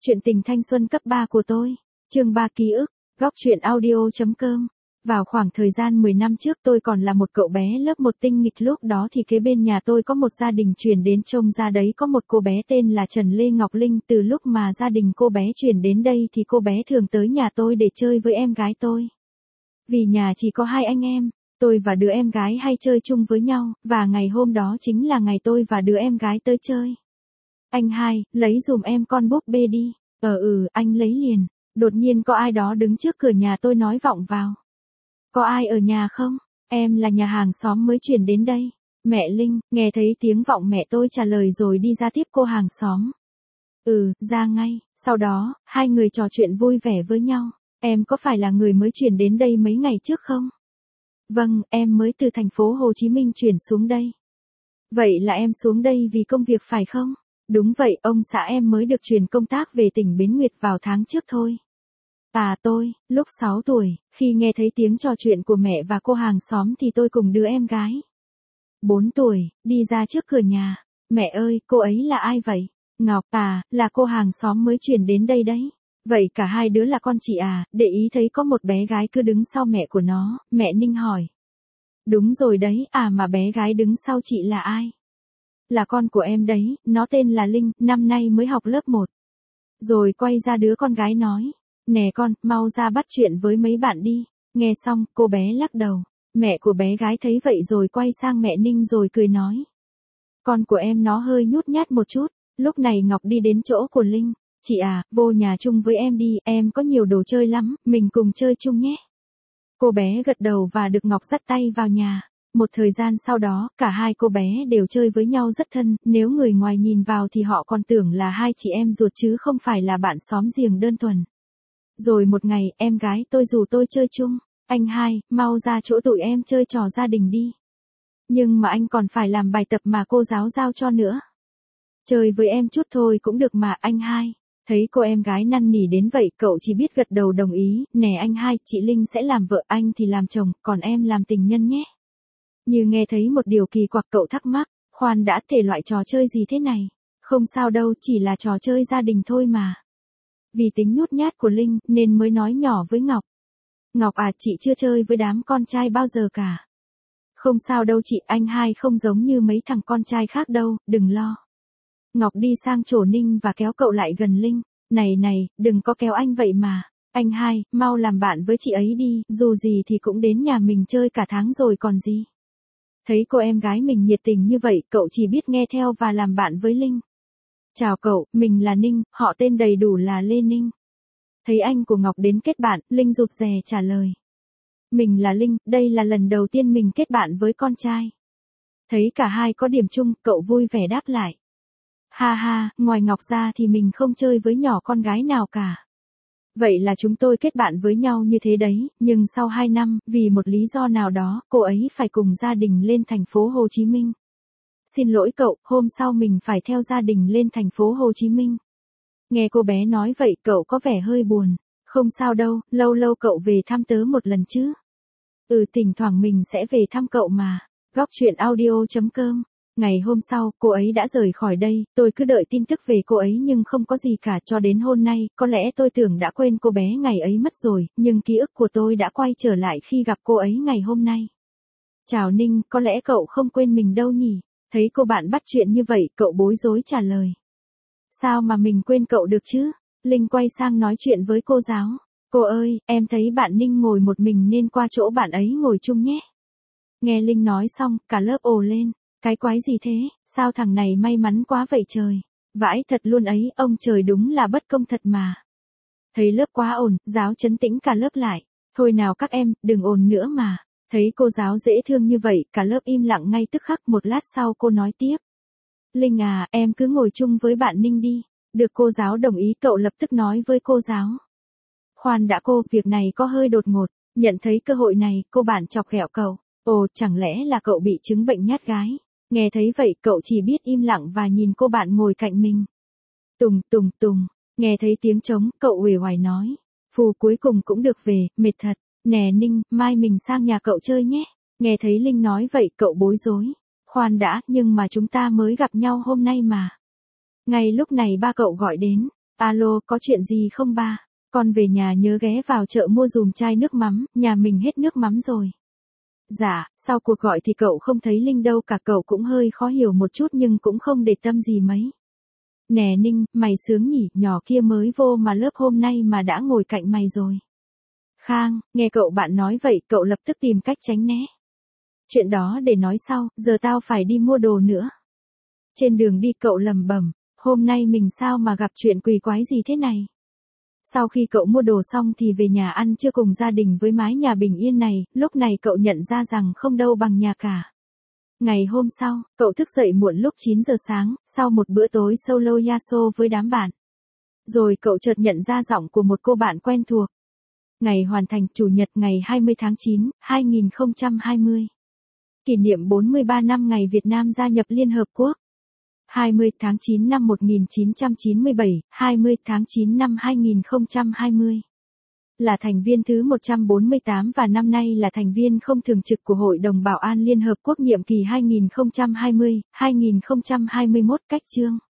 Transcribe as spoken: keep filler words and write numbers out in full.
Chuyện tình thanh xuân cấp ba của tôi. Chương ba ký ức. Góc truyện audio.com. Vào khoảng thời gian mười năm trước tôi còn là một cậu bé lớp một tinh nghịch, lúc đó thì kế bên nhà tôi có một gia đình chuyển đến trông ra đấy có một cô bé tên là Trần Lê Ngọc Linh. Từ lúc mà gia đình cô bé chuyển đến đây thì cô bé thường tới nhà tôi để chơi với em gái tôi. Vì nhà chỉ có hai anh em, tôi và đứa em gái hay chơi chung với nhau, và ngày hôm đó chính là ngày tôi và đứa em gái tới chơi. Anh hai, lấy dùm em con búp bê đi. Ờ ừ, anh lấy liền. Đột nhiên có ai đó đứng trước cửa nhà tôi nói vọng vào. Có ai ở nhà không? Em là nhà hàng xóm mới chuyển đến đây. Mẹ Linh. Nghe thấy tiếng vọng mẹ tôi trả lời rồi đi ra tiếp cô hàng xóm. Ừ, ra ngay. Sau đó, hai người trò chuyện vui vẻ với nhau. Em có phải là người mới chuyển đến đây mấy ngày trước không? Vâng, em mới từ thành phố Hồ Chí Minh chuyển xuống đây. Vậy là em xuống đây vì công việc phải không? Đúng vậy, ông xã em mới được chuyển công tác về tỉnh Bến Nguyệt vào tháng trước thôi. À tôi, lúc sáu tuổi, khi nghe thấy tiếng trò chuyện của mẹ và cô hàng xóm thì tôi cùng đứa em gái bốn tuổi, đi ra trước cửa nhà. Mẹ ơi, cô ấy là ai vậy? Ngọc à, là cô hàng xóm mới chuyển đến đây đấy. Vậy cả hai đứa là con chị à? Để ý thấy có một bé gái cứ đứng sau mẹ của nó, mẹ Ninh hỏi. Đúng rồi đấy, à mà bé gái đứng sau chị là ai? Là con của em đấy, nó tên là Linh, năm nay mới học lớp một. Rồi quay ra đứa con gái nói. Nè con, mau ra bắt chuyện với mấy bạn đi. Nghe xong, cô bé lắc đầu. Mẹ của bé gái thấy vậy rồi quay sang mẹ Ninh rồi cười nói. Con của em nó hơi nhút nhát một chút. Lúc này Ngọc đi đến chỗ của Linh. Chị à, vô nhà chung với em đi, em có nhiều đồ chơi lắm, mình cùng chơi chung nhé. Cô bé gật đầu và được Ngọc dắt tay vào nhà. Một thời gian sau đó, cả hai cô bé đều chơi với nhau rất thân, nếu người ngoài nhìn vào thì họ còn tưởng là hai chị em ruột chứ không phải là bạn xóm giềng đơn thuần. Rồi một ngày, em gái tôi rủ tôi chơi chung. Anh hai, mau ra chỗ tụi em chơi trò gia đình đi. Nhưng mà anh còn phải làm bài tập mà cô giáo giao cho nữa. Chơi với em chút thôi cũng được mà, anh hai. Thấy cô em gái năn nỉ đến vậy, cậu chỉ biết gật đầu đồng ý. Nè anh hai, chị Linh sẽ làm vợ, anh thì làm chồng, còn em làm tình nhân nhé. Như nghe thấy một điều kỳ quặc, cậu thắc mắc. Khoan đã, thể loại trò chơi gì thế này? Không sao đâu, chỉ là trò chơi gia đình thôi mà. Vì tính nhút nhát của Linh, nên mới nói nhỏ với Ngọc. Ngọc à, chị chưa chơi với đám con trai bao giờ cả. Không sao đâu chị, anh hai không giống như mấy thằng con trai khác đâu, đừng lo. Ngọc đi sang chỗ Ninh và kéo cậu lại gần Linh. Này này, đừng có kéo anh vậy mà. Anh hai, mau làm bạn với chị ấy đi, dù gì thì cũng đến nhà mình chơi cả tháng rồi còn gì. Thấy cô em gái mình nhiệt tình như vậy, cậu chỉ biết nghe theo và làm bạn với Linh. Chào cậu, mình là Ninh, họ tên đầy đủ là Lê Ninh. Thấy anh của Ngọc đến kết bạn, Linh rụt rè trả lời. Mình là Linh, đây là lần đầu tiên mình kết bạn với con trai. Thấy cả hai có điểm chung, cậu vui vẻ đáp lại. Ha ha, ngoài Ngọc ra thì mình không chơi với nhỏ con gái nào cả. Vậy là chúng tôi kết bạn với nhau như thế đấy, nhưng sau hai năm, vì một lý do nào đó, cô ấy phải cùng gia đình lên thành phố Hồ Chí Minh. Xin lỗi cậu, hôm sau mình phải theo gia đình lên thành phố Hồ Chí Minh. Nghe cô bé nói vậy, cậu có vẻ hơi buồn. Không sao đâu, lâu lâu cậu về thăm tớ một lần chứ. Ừ, thỉnh thoảng mình sẽ về thăm cậu mà. Góc truyện audio.com. Ngày hôm sau, cô ấy đã rời khỏi đây, tôi cứ đợi tin tức về cô ấy nhưng không có gì cả cho đến hôm nay, có lẽ tôi tưởng đã quên cô bé ngày ấy mất rồi, nhưng ký ức của tôi đã quay trở lại khi gặp cô ấy ngày hôm nay. Chào Ninh, có lẽ cậu không quên mình đâu nhỉ? Thấy cô bạn bắt chuyện như vậy, cậu bối rối trả lời. Sao mà mình quên cậu được chứ? Linh quay sang nói chuyện với cô giáo. Cô ơi, em thấy bạn Ninh ngồi một mình nên qua chỗ bạn ấy ngồi chung nhé. Nghe Linh nói xong, cả lớp ồ lên. Cái quái gì thế, sao thằng này may mắn quá vậy trời. Vãi thật luôn ấy, ông trời đúng là bất công thật mà. Thấy lớp quá ồn, giáo trấn tĩnh cả lớp lại. Thôi nào các em, đừng ồn nữa mà. Thấy cô giáo dễ thương như vậy, cả lớp im lặng ngay tức khắc. Một lát sau cô nói tiếp. Linh à, em cứ ngồi chung với bạn Ninh đi. Được cô giáo đồng ý, cậu lập tức nói với cô giáo. Khoan đã cô, việc này có hơi đột ngột. Nhận thấy cơ hội này, cô bạn chọc ghẹo cậu. Ồ, chẳng lẽ là cậu bị chứng bệnh nhát gái? Nghe thấy vậy, cậu chỉ biết im lặng và nhìn cô bạn ngồi cạnh mình. Tùng, tùng, tùng. Nghe thấy tiếng trống, cậu uể oải nói. Phù cuối cùng cũng được về, mệt thật. Nè Ninh, mai mình sang nhà cậu chơi nhé. Nghe thấy Linh nói vậy, cậu bối rối. Khoan đã, nhưng mà chúng ta mới gặp nhau hôm nay mà. Ngay lúc này ba cậu gọi đến. Alo, có chuyện gì không ba? Con về nhà nhớ ghé vào chợ mua dùm chai nước mắm, nhà mình hết nước mắm rồi. Dạ, sau cuộc gọi thì cậu không thấy Linh đâu cả, cậu cũng hơi khó hiểu một chút nhưng cũng không để tâm gì mấy. Nè Ninh, mày sướng nhỉ, nhỏ kia mới vô mà lớp hôm nay mà đã ngồi cạnh mày rồi. Khang, nghe cậu bạn nói vậy, cậu lập tức tìm cách tránh né. Chuyện đó để nói sau, giờ tao phải đi mua đồ nữa. Trên đường đi cậu lầm bẩm, hôm nay mình sao mà gặp chuyện quỷ quái gì thế này. Sau khi cậu mua đồ xong thì về nhà ăn trưa cùng gia đình với mái nhà bình yên này, lúc này cậu nhận ra rằng không đâu bằng nhà cả. Ngày hôm sau, cậu thức dậy muộn lúc chín giờ sáng, sau một bữa tối solo yaso với đám bạn. Rồi cậu chợt nhận ra giọng của một cô bạn quen thuộc. Ngày hoàn thành, Chủ nhật ngày hai mươi tháng chín, hai nghìn không trăm hai mươi. Kỷ niệm bốn mươi ba năm ngày Việt Nam gia nhập Liên Hợp Quốc. hai mươi tháng chín năm một nghìn chín trăm chín mươi bảy, hai mươi tháng chín năm hai nghìn không trăm hai mươi. Là thành viên thứ một trăm bốn mươi tám và năm nay là thành viên không thường trực của Hội đồng Bảo an Liên Hợp Quốc nhiệm kỳ hai nghìn không trăm hai mươi đến hai nghìn không trăm hai mươi mốt cách chương.